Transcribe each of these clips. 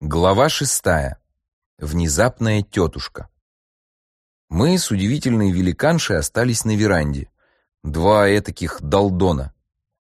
Глава 6. Внезапная тетушка. Мы с удивительной великаншей остались на веранде. Два этаких долдона.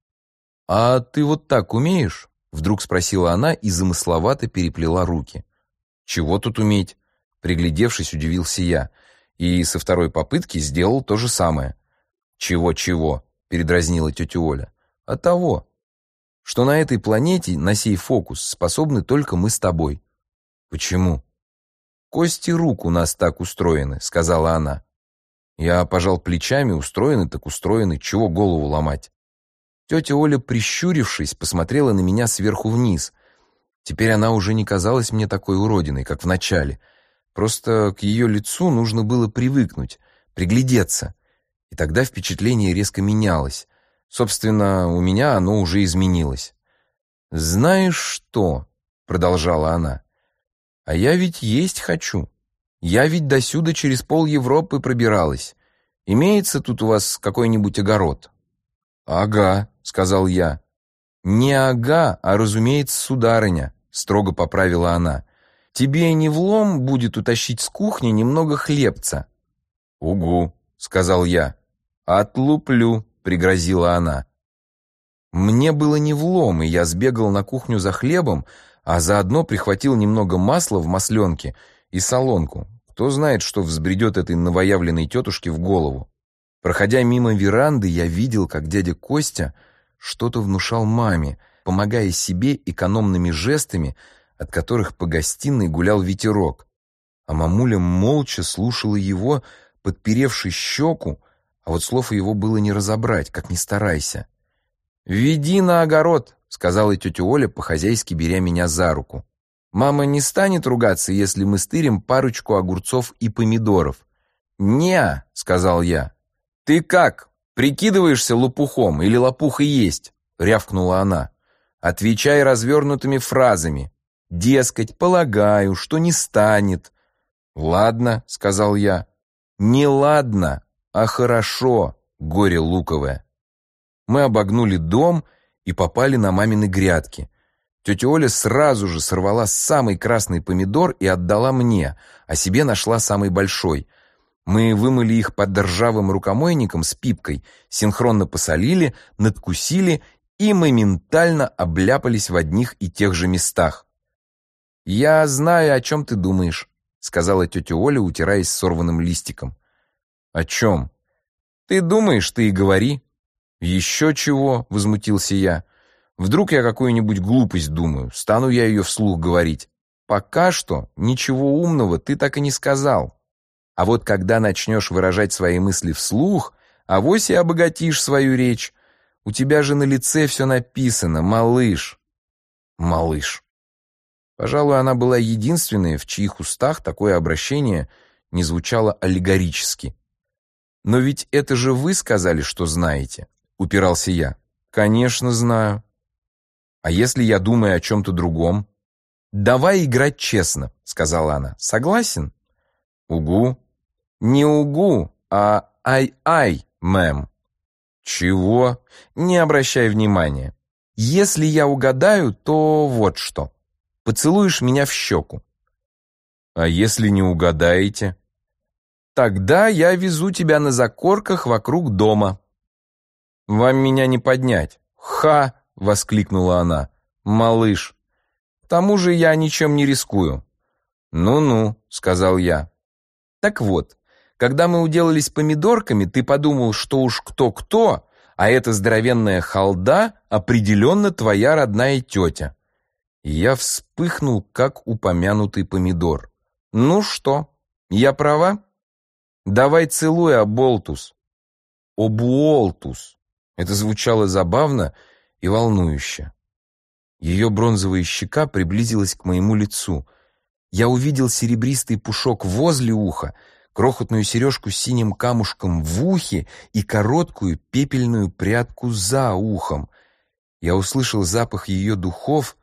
«А ты вот так умеешь?» — вдруг спросила она и замысловато переплела руки. «Чего тут уметь?» — приглядевшись, удивился я. И со второй попытки сделал то же самое. «Чего-чего?» — передразнила тетя Оля. «А того, что на этой планете на сей фокус способны только мы с тобой». «Почему?» «Кости рук у нас так устроены», — сказала она. Я пожал плечами, устроены так устроены, чего голову ломать. Тетя Оля, прищурившись, посмотрела на меня сверху вниз. Теперь она уже не казалась мне такой уродиной, как в начале. Просто к ее лицу нужно было привыкнуть, приглядеться. И тогда впечатление резко менялось. Собственно, у меня оно уже изменилось. «Знаешь что?» — продолжала она. «А я ведь есть хочу. Я ведь досюда через пол Европы пробиралась. Имеется тут у вас какой-нибудь огород?» «Ага», — сказал я. «Не ага, а, разумеется, сударыня», — строго поправила она. «Тебе не влом будет утащить с кухни немного хлебца». «Угу», — сказал я. «Отлуплю», — пригрозила она. Мне было не влом, и я сбегал на кухню за хлебом, а заодно прихватил немного масла в масленке и солонку. Кто знает, что взбредет этой новоявленной тетушке в голову. Проходя мимо веранды, я видел, как дядя Костя что-то внушал маме, помогая себе экономными жестами, от которых по гостиной гулял ветерок. А мамуля молча слушала его, подперевши щеку, а вот слов его было не разобрать, как ни старайся. «Веди на огород», — сказала тетя Оля, по-хозяйски беря меня за руку. «Мама не станет ругаться, если мы стырим парочку огурцов и помидоров». «Не-а», сказал я. «Ты как, прикидываешься лопухом или лопух и есть?» — рявкнула она. «Отвечай развернутыми фразами. Дескать, полагаю, что не станет». «Ладно», — сказал я. «Не ладно, а хорошо, горе луковое». Мы обогнули дом и попали на мамины грядки. Тетя Оля сразу же сорвала самый красный помидор и отдала мне, а себе нашла самый большой. Мы вымыли их под ржавым рукомойником с пипкой, синхронно посолили, надкусили и моментально обляпались в одних и тех же местах. «Я знаю, о чем ты думаешь», — сказала тетя Оля, утираясь сорванным листиком. «О чем?» «Ты думаешь, ты и говори». «Еще чего?» — возмутился я. «Вдруг я какую-нибудь глупость думаю, стану я ее вслух говорить. Пока что ничего умного ты так и не сказал. А вот когда начнешь выражать свои мысли вслух, авось и обогатишь свою речь. У тебя же на лице все написано, малыш». «Малыш». Пожалуй, она была единственная, в чьих устах такое обращение не звучало аллегорически. «Но ведь это же вы сказали, что знаете», — упирался я. «Конечно, знаю». «А если я думаю о чем-то другом?» «Давай играть честно», — сказала она. «Согласен?» «Угу». «Не угу, а ай-ай, мэм». «Чего?» «Не обращай внимания. Если я угадаю, то вот что. Поцелуешь меня в щеку». «А если не угадаете?» «Тогда я везу тебя на закорках вокруг дома». «Вам меня не поднять». «Ха!» — воскликнула она. «Малыш. К тому же я ничем не рискую». «Ну-ну», — сказал я. «Так вот, когда мы уделались помидорками, ты подумал, что уж кто-кто, а эта здоровенная халда определенно твоя родная тетя». И я вспыхнул, как упомянутый помидор. «Ну что, я права? Давай целуй, оболтус». «Обуолтус». Это звучало забавно и волнующе. Ее бронзовая щека приблизилась к моему лицу. Я увидел серебристый пушок возле уха, крохотную сережку с синим камушком в ухе и короткую пепельную прядку за ухом. Я услышал запах ее духов.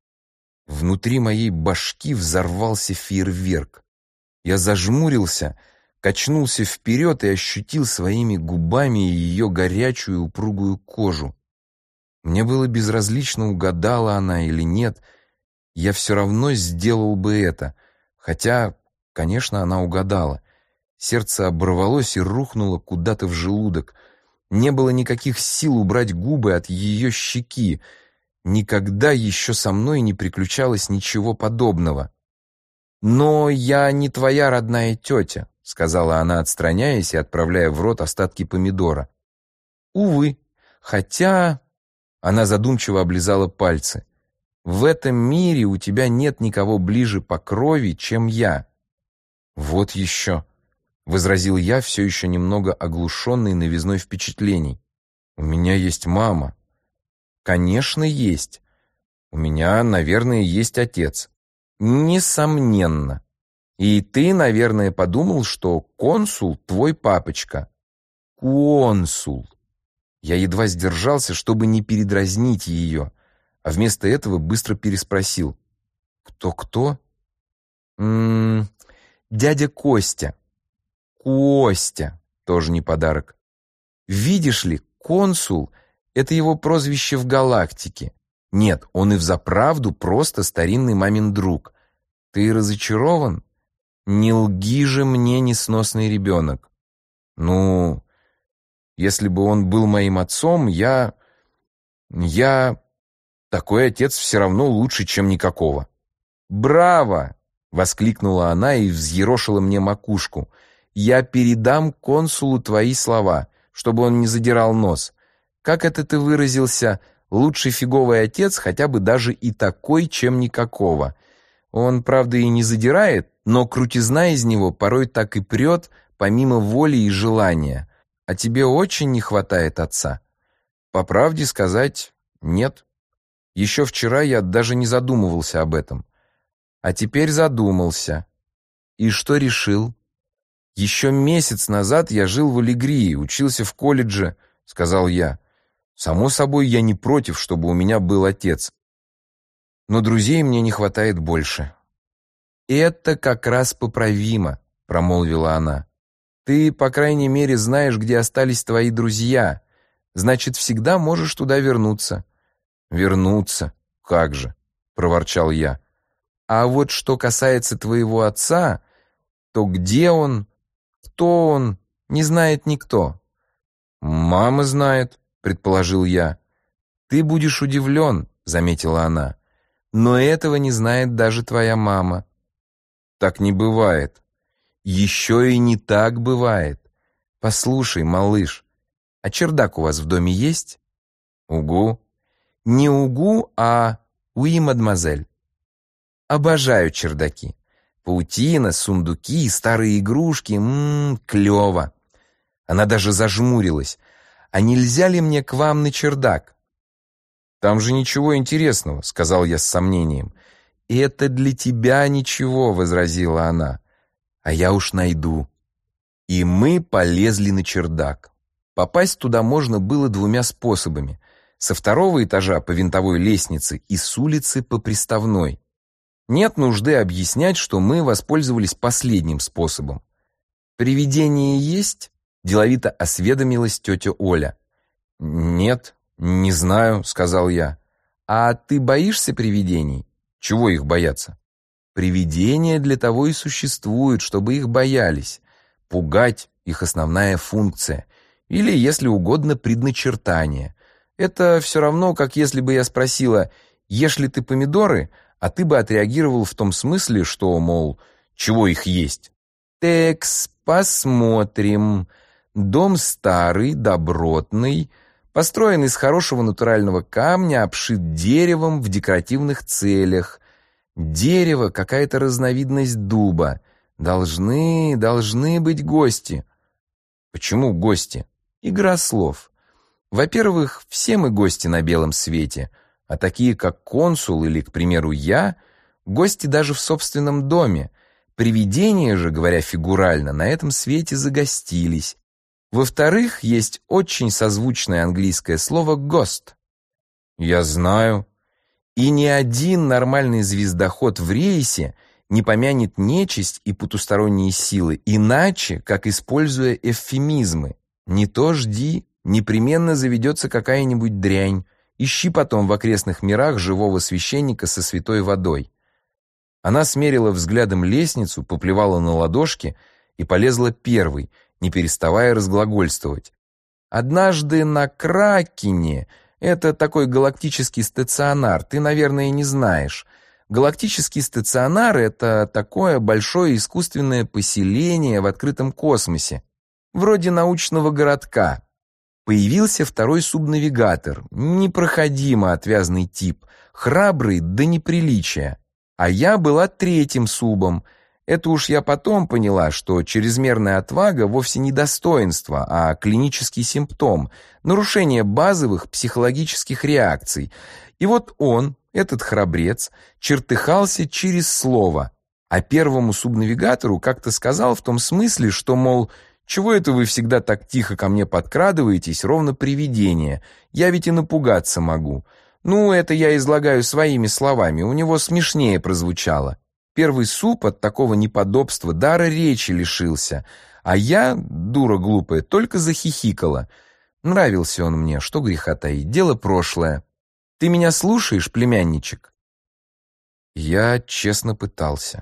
Внутри моей башки взорвался фейерверк. Я зажмурился, качнулся вперед и ощутил своими губами ее горячую упругую кожу. Мне было безразлично, угадала она или нет. я все равно сделал бы это. Хотя, конечно, она угадала. Сердце оборвалось и рухнуло куда-то в желудок. Не было никаких сил убрать губы от ее щеки. Никогда еще со мной не приключалось ничего подобного. «Но я не твоя родная тетя», — сказала она, отстраняясь и отправляя в рот остатки помидора. «Увы, хотя...» — она задумчиво облизала пальцы. «В этом мире у тебя нет никого ближе по крови, чем я». «Вот еще», — возразил я, все еще немного оглушенный новизной впечатлений. «У меня есть мама». «Конечно, есть. У меня, наверное, есть отец». «Несомненно. И ты, наверное, подумал, что консул твой папочка». «Консул». Я едва сдержался, чтобы не передразнить ее, а вместо этого быстро переспросил. «Кто-кто?» «Дядя Костя». «Костя» тоже не подарок. «Видишь ли, консул — это его прозвище в галактике. Нет, он и взаправду просто старинный мамин друг. Ты разочарован? Не лги же мне, несносный ребенок. Ну, если бы он был моим отцом, я... Такой отец все равно лучше, чем никакого». «Браво!» — воскликнула она и взъерошила мне макушку. «Я передам консулу твои слова, чтобы он не задирал нос. Как это ты выразился? Лучший фиговый отец, хотя бы даже и такой, чем никакого. Он, правда, и не задирает, но крутизна из него порой так и прет, помимо воли и желания. А тебе очень не хватает отца?» По правде сказать, нет. Еще вчера я даже не задумывался об этом. А теперь задумался. И что решил? «Еще месяц назад я жил в Алегрии, учился в колледже», — сказал я. «Само собой, я не против, чтобы у меня был отец. Но друзей мне не хватает больше». «Это как раз поправимо», — промолвила она. «Ты, по крайней мере, знаешь, где остались твои друзья. Значит, всегда можешь туда вернуться». «Вернуться? Как же», — проворчал я. «А вот что касается твоего отца, то где он, кто он, не знает никто». «Мама знает», — предположил я. «Ты будешь удивлен», — заметила она. «Но этого не знает даже твоя мама». «Так не бывает». «Еще и не так бывает. Послушай, малыш, а чердак у вас в доме есть?» «Угу». «Не угу, а уи, мадемуазель». Обожаю чердаки. Паутина, сундуки, старые игрушки. Клево. Она даже зажмурилась. «А нельзя ли мне к вам на чердак?» «Там же ничего интересного», — сказал я с сомнением. «Это для тебя ничего», — возразила она. «А я уж найду». И мы полезли на чердак. Попасть туда можно было двумя способами. Со второго этажа по винтовой лестнице и с улицы по приставной. Нет нужды объяснять, что мы воспользовались последним способом. «Привидение есть?» — деловито осведомилась тетя Оля. «Нет, не знаю», — сказал я. «А ты боишься привидений?» «Чего их бояться?» «Привидения для того и существуют, чтобы их боялись. Пугать — их основная функция. Или, если угодно, предначертание. Это все равно, как если бы я спросила, ешь ли ты помидоры, а ты бы отреагировал в том смысле, что, мол, чего их есть. Текс, посмотрим. Дом старый, добротный, построен из хорошего натурального камня, обшит деревом в декоративных целях. Дерево — какая-то разновидность дуба. Должны быть гости. Почему гости? Игра слов. Во-первых, все мы гости на белом свете, а такие, как консул или, к примеру, я, гости даже в собственном доме. Привидения же, говоря фигурально, на этом свете загостились. Во-вторых, есть очень созвучное английское слово «гост». Я знаю. И ни один нормальный звездоход в рейсе не помянет нечисть и потусторонние силы, иначе, как используя эвфемизмы. Не то жди, непременно заведется какая-нибудь дрянь. Ищи потом в окрестных мирах живого священника со святой водой. Она смерила взглядом лестницу, поплевала на ладошки и полезла первой, не переставая разглагольствовать. «Однажды на Кракене, это такой галактический стационар, ты, наверное, не знаешь. Галактический стационар — это такое большое искусственное поселение в открытом космосе, вроде научного городка. Появился второй субнавигатор, непроходимо отвязный тип, храбрый до неприличия. А я была третьим субом. Это уж я потом поняла, что чрезмерная отвага вовсе не достоинство, а клинический симптом, нарушение базовых психологических реакций. И вот он, этот храбрец, чертыхался через слово, а первому субнавигатору как-то сказал в том смысле, что, мол, «Чего это вы всегда так тихо ко мне подкрадываетесь, ровно привидение? Я ведь и напугаться могу». Ну, это я излагаю своими словами, у него смешнее прозвучало. Первый суп от такого неподобства дара речи лишился, а я, дура глупая, только захихикала. Нравился он мне, что греха таить, дело прошлое. Ты меня слушаешь, племянничек? Я честно пытался.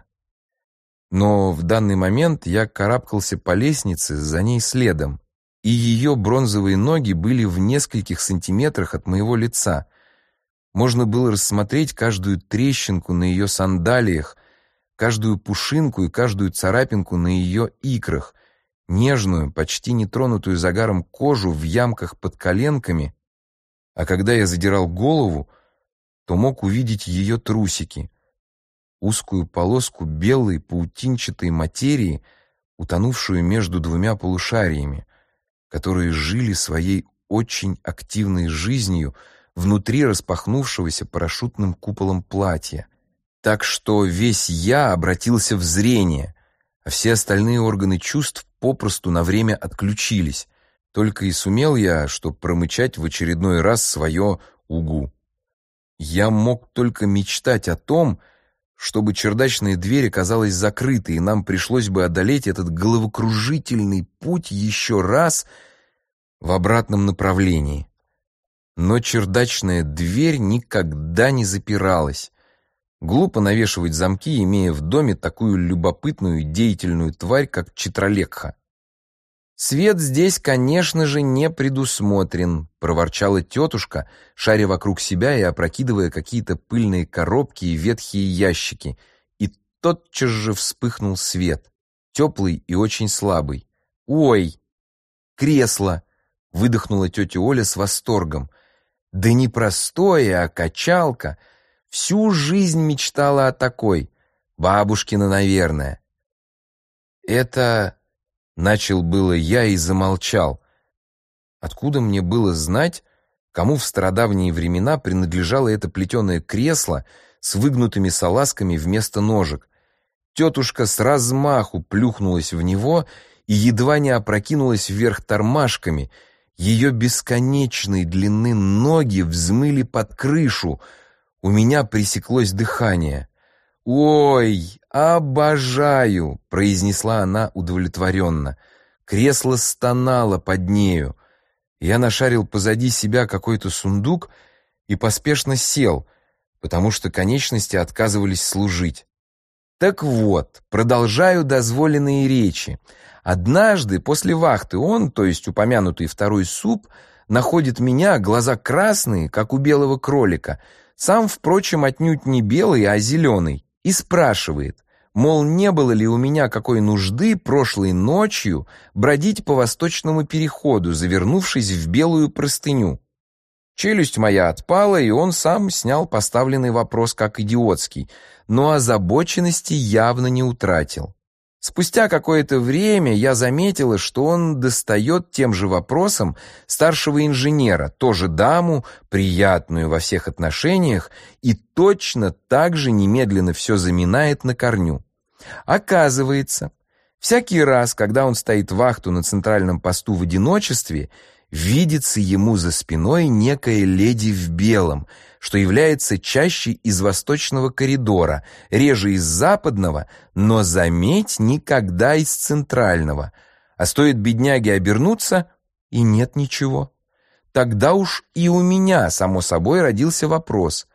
Но в данный момент я карабкался по лестнице за ней следом, и ее бронзовые ноги были в нескольких сантиметрах от моего лица. Можно было рассмотреть каждую трещинку на ее сандалиях, каждую пушинку и каждую царапинку на ее икрах, нежную, почти нетронутую загаром кожу в ямках под коленками, а когда я задирал голову, то мог увидеть ее трусики, узкую полоску белой паутинчатой материи, утонувшую между двумя полушариями, которые жили своей очень активной жизнью внутри распахнувшегося парашютным куполом платья. Так что весь я обратился в зрение, а все остальные органы чувств попросту на время отключились. Только и сумел я, что промычать в очередной раз свое «угу». Я мог только мечтать о том, чтобы чердачная дверь оказалась закрытой, и нам пришлось бы одолеть этот головокружительный путь еще раз в обратном направлении. Но чердачная дверь никогда не запиралась. Глупо навешивать замки, имея в доме такую любопытную и деятельную тварь, как Читралekha. «Свет здесь, конечно же, не предусмотрен», — проворчала тетушка, шаря вокруг себя и опрокидывая какие-то пыльные коробки и ветхие ящики. И тотчас же вспыхнул свет, теплый и очень слабый. «Ой, кресло!» — выдохнула тетя Оля с восторгом. «Да не простое, а качалка. Всю жизнь мечтала о такой. Бабушкина, наверное». «Это...» — начал было я и замолчал. Откуда мне было знать, кому в стародавние времена принадлежало это плетеное кресло с выгнутыми салазками вместо ножек? Тетушка с размаху плюхнулась в него и едва не опрокинулась вверх тормашками. Ее бесконечной длины ноги взмыли под крышу. У меня пресеклось дыхание. «Ой, обожаю!» — произнесла она удовлетворенно. Кресло стонало под нею. Я нашарил позади себя какой-то сундук и поспешно сел, потому что конечности отказывались служить. Так вот, продолжаю дозволенные речи. Однажды после вахты он, то есть упомянутый второй суп, находит меня, глаза красные, как у белого кролика, сам, впрочем, отнюдь не белый, а зеленый, и спрашивает, мол, не было ли у меня какой нужды прошлой ночью бродить по восточному переходу, завернувшись в белую простыню. Челюсть моя отпала, и он сам снял поставленный вопрос как идиотский, но озабоченности явно не утратил. Спустя какое-то время я заметила, что он достает тем же вопросом старшего инженера, тоже даму, приятную во всех отношениях, и точно так же немедленно все заминает на корню. Оказывается, всякий раз, когда он стоит вахту на центральном посту в одиночестве, видится ему за спиной некая леди в белом, что является чаще из восточного коридора, реже из западного, но, заметь, никогда из центрального. А стоит бедняге обернуться, и нет ничего. Тогда уж и у меня, само собой, родился вопрос.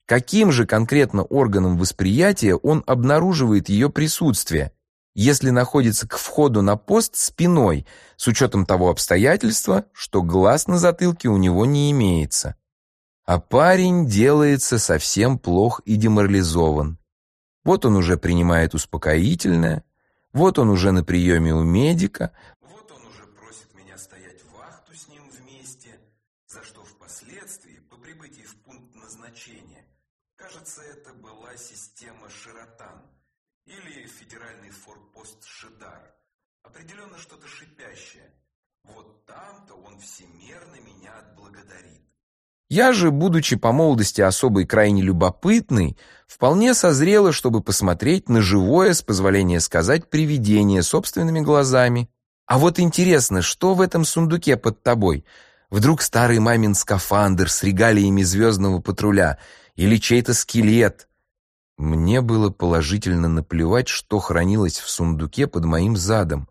Каким же конкретно органом восприятия он обнаруживает ее присутствие, если находится к входу на пост спиной, с учетом того обстоятельства, что глаз на затылке у него не имеется? А парень делается совсем плох и деморализован. Вот он уже принимает успокоительное, вот он уже на приеме у медика, вот он уже просит меня стоять вахту с ним вместе, за что впоследствии, по прибытии в пункт назначения, кажется, это была система Шератан или федеральный форпост Шидар, определенно что-то шипящее. Вот там-то он всемерно меня отблагодарит. Я же, будучи по молодости особой крайне любопытной, вполне созрела, чтобы посмотреть на живое, с позволения сказать, привидение собственными глазами. А вот интересно, что в этом сундуке под тобой? Вдруг старый мамин скафандр с регалиями звездного патруля или чей-то скелет? Мне было положительно наплевать, что хранилось в сундуке под моим задом.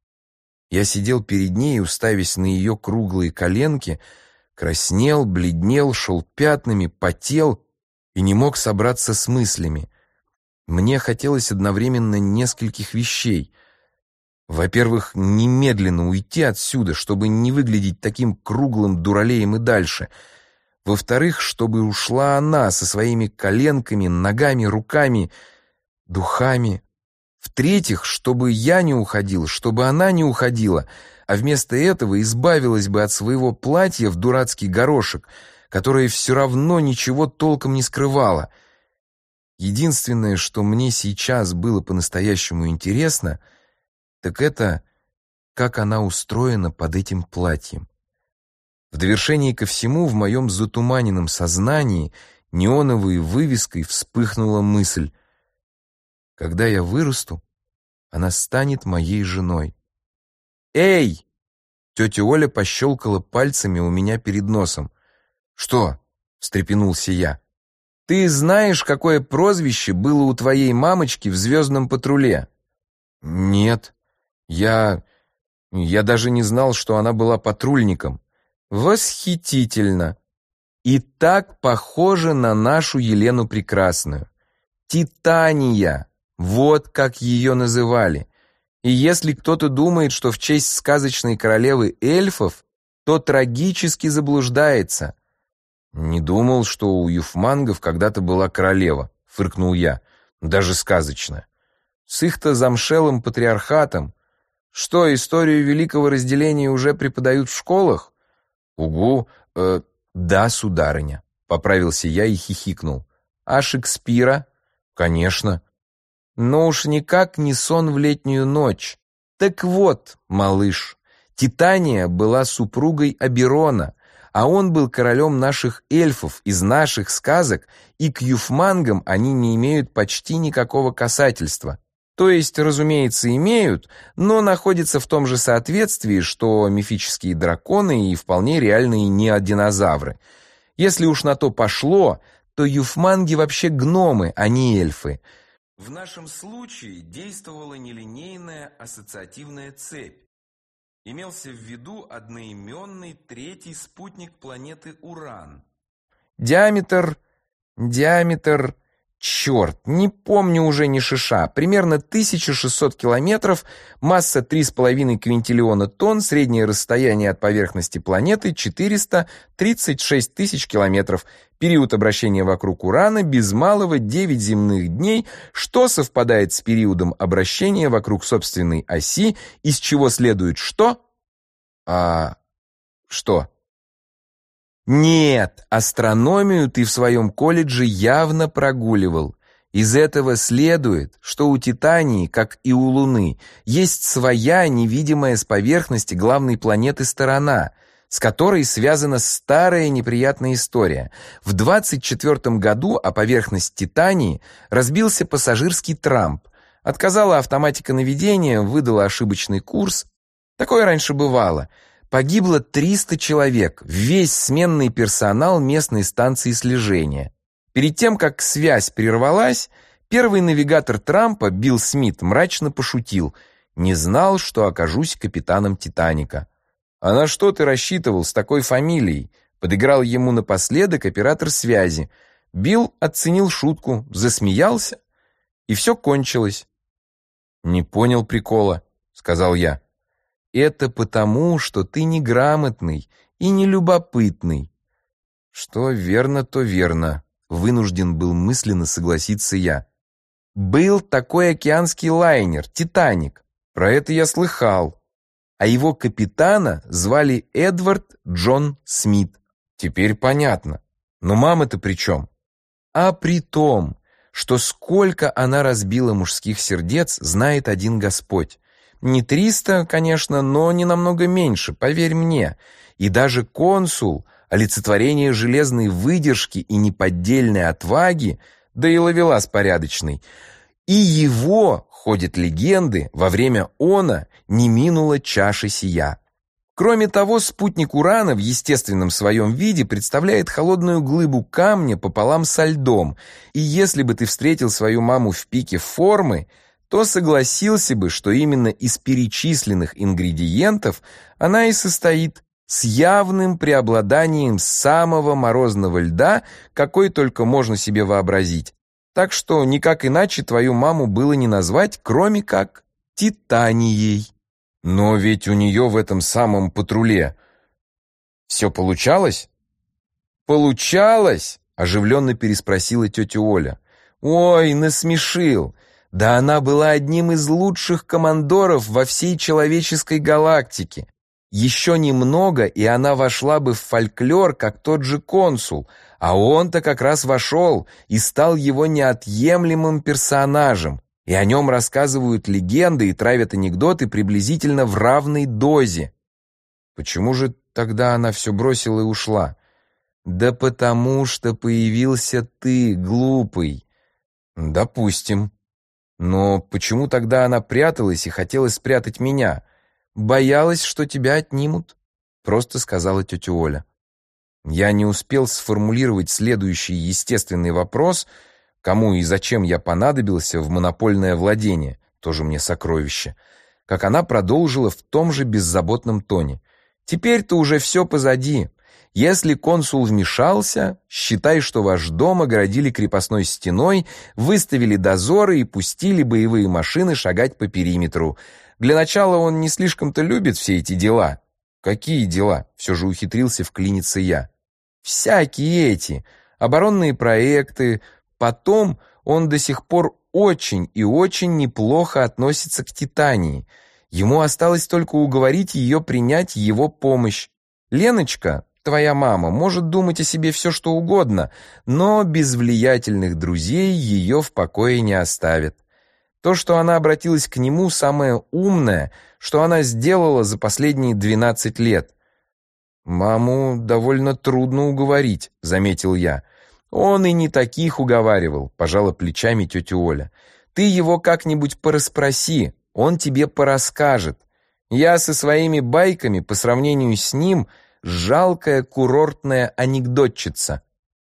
Я сидел перед ней, уставясь на ее круглые коленки, краснел, бледнел, шел пятнами, потел и не мог собраться с мыслями. Мне хотелось одновременно нескольких вещей. Во-первых, немедленно уйти отсюда, чтобы не выглядеть таким круглым дуралеем и дальше. Во-вторых, чтобы ушла она со своими коленками, ногами, руками, духами. В-третьих, чтобы я не уходил, чтобы она не уходила, а вместо этого избавилась бы от своего платья в дурацкий горошек, которое все равно ничего толком не скрывало. Единственное, что мне сейчас было по-настоящему интересно, так это, как она устроена под этим платьем. В довершении ко всему в моем затуманенном сознании неоновой вывеской вспыхнула мысль: когда я вырасту, она станет моей женой. «Эй!» — тетя Оля пощелкала пальцами у меня перед носом. «Что?» — встрепенулся я. «Ты знаешь, какое прозвище было у твоей мамочки в «Звездном патруле»?» «Нет, я даже не знал, что она была патрульником». «Восхитительно! И так похоже на нашу Елену Прекрасную. Титания, вот как ее называли. И если кто-то думает, что в честь сказочной королевы эльфов, то трагически заблуждается». «Не думал, что у юфмангов когда-то была королева», — фыркнул я, — «даже сказочная. С их-то замшелым патриархатом. Что, историю великого разделения уже преподают в школах?» «Угу, да, сударыня», — поправился я и хихикнул. «А Шекспира?» «Конечно». «Но уж никак не сон в летнюю ночь. Так вот, малыш, Титания была супругой Оберона, а он был королем наших эльфов из наших сказок, и к юфмангам они не имеют почти никакого касательства. То есть, разумеется, имеют, но находятся в том же соответствии, что мифические драконы и вполне реальные неодинозавры. Если уж на то пошло, то юфманги вообще гномы, а не эльфы. В нашем случае действовала нелинейная ассоциативная цепь. Имелся в виду одноименный третий спутник планеты Уран. Диаметр... Черт, не помню уже ни шиша. Примерно 1600 километров, масса 3,5 квинтиллиона тонн, среднее расстояние от поверхности планеты 436 тысяч километров. Период обращения вокруг Урана без малого 9 земных дней, что совпадает с периодом обращения вокруг собственной оси, из чего следует что? Что? Нет, астрономию ты в своем колледже явно прогуливал. Из этого следует, что у Титании, как и у Луны, есть своя невидимая с поверхности главной планеты сторона, с которой связана старая неприятная история. В 24 году о поверхность Титании разбился пассажирский трамп. Отказала автоматика наведения, выдала ошибочный курс. Такое раньше бывало. Погибло 300 человек, весь сменный персонал местной станции слежения. Перед тем, как связь прервалась, первый навигатор Трампа, Билл Смит, мрачно пошутил: «Не знал, что окажусь капитаном Титаника». «А на что ты рассчитывал с такой фамилией?» Подыграл ему напоследок оператор связи. Билл оценил шутку, засмеялся, и все кончилось. «Не понял прикола», — сказал я. «Это потому, что ты неграмотный и нелюбопытный». «Что верно, то верно», — вынужден был мысленно согласиться я. «Был такой океанский лайнер «Титаник». Про это я слыхал. А его капитана звали Эдвард Джон Смит. Теперь понятно. Но мама-то при чем? А при том, что сколько она разбила мужских сердец, знает один Господь. Не 300, конечно, но не намного меньше, поверь мне. И даже консул, олицетворение железной выдержки и неподдельной отваги, да и ловелас порядочный, и его, ходят легенды, во время она не минула чаши сия. Кроме того, спутник Урана в естественном своем виде представляет холодную глыбу камня пополам со льдом, и если бы ты встретил свою маму в пике формы, то согласился бы, что именно из перечисленных ингредиентов она и состоит, с явным преобладанием самого морозного льда, какой только можно себе вообразить. Так что никак иначе твою маму было не назвать, кроме как Титанией. Но ведь у нее в этом самом патруле все получалось? Получалось? Оживленно переспросила тетя Оля. Ой, насмешил. Да она была одним из лучших командоров во всей человеческой галактике. Еще немного, и она вошла бы в фольклор, как тот же консул, а он-то как раз вошел и стал его неотъемлемым персонажем, и о нем рассказывают легенды и травят анекдоты приблизительно в равной дозе. Почему же тогда она все бросила и ушла? Да потому что появился ты, глупый. Допустим. Но почему тогда она пряталась и хотела спрятать меня? «Боялась, что тебя отнимут», — просто сказала тетя Оля. Я не успел сформулировать следующий естественный вопрос, кому и зачем я понадобился в монопольное владение, тоже мне сокровище, как она продолжила в том же беззаботном тоне. «Теперь-то уже все позади. Если консул вмешался, считай, что ваш дом огородили крепостной стеной, выставили дозоры и пустили боевые машины шагать по периметру. Для начала он не слишком-то любит все эти дела». «Какие дела?» — все же ухитрился вклиниться я. «Всякие эти. Оборонные проекты. Потом он до сих пор очень и очень неплохо относится к Титании. Ему осталось только уговорить ее принять его помощь. Леночка, твоя мама, может думать о себе все, что угодно, но без влиятельных друзей ее в покое не оставит. То, что она обратилась к нему, самое умное, что она сделала за последние 12 лет. «Маму довольно трудно уговорить», — заметил я. «Он и не таких уговаривал», — пожала плечами тетя Оля. «Ты его как-нибудь порасспроси, он тебе порасскажет. Я со своими байками по сравнению с ним жалкая курортная анекдотчица».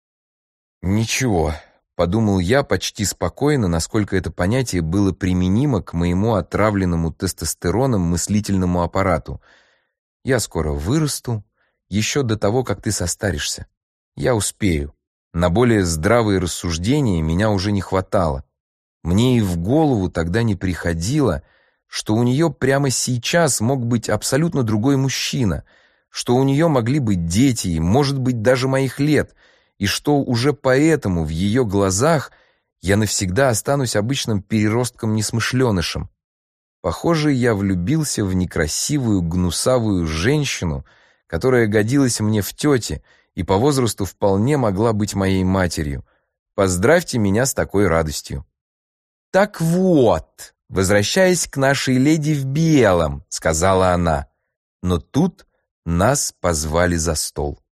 «Ничего», — подумал я почти спокойно, насколько это понятие было применимо к моему отравленному тестостероном мыслительному аппарату. «Я скоро вырасту, еще до того, как ты состаришься. Я успею. На более здравые рассуждения меня уже не хватало. Мне и в голову тогда не приходило, что у нее прямо сейчас мог быть абсолютно другой мужчина, что у нее могли быть дети, и, может быть, даже моих лет, и что уже поэтому в ее глазах я навсегда останусь обычным переростком-несмышленышем. Похоже, я влюбился в некрасивую, гнусавую женщину, которая годилась мне в тете и по возрасту вполне могла быть моей матерью. Поздравьте меня с такой радостью. «Так вот, возвращаясь к нашей леди в белом», — сказала она, но тут нас позвали за стол.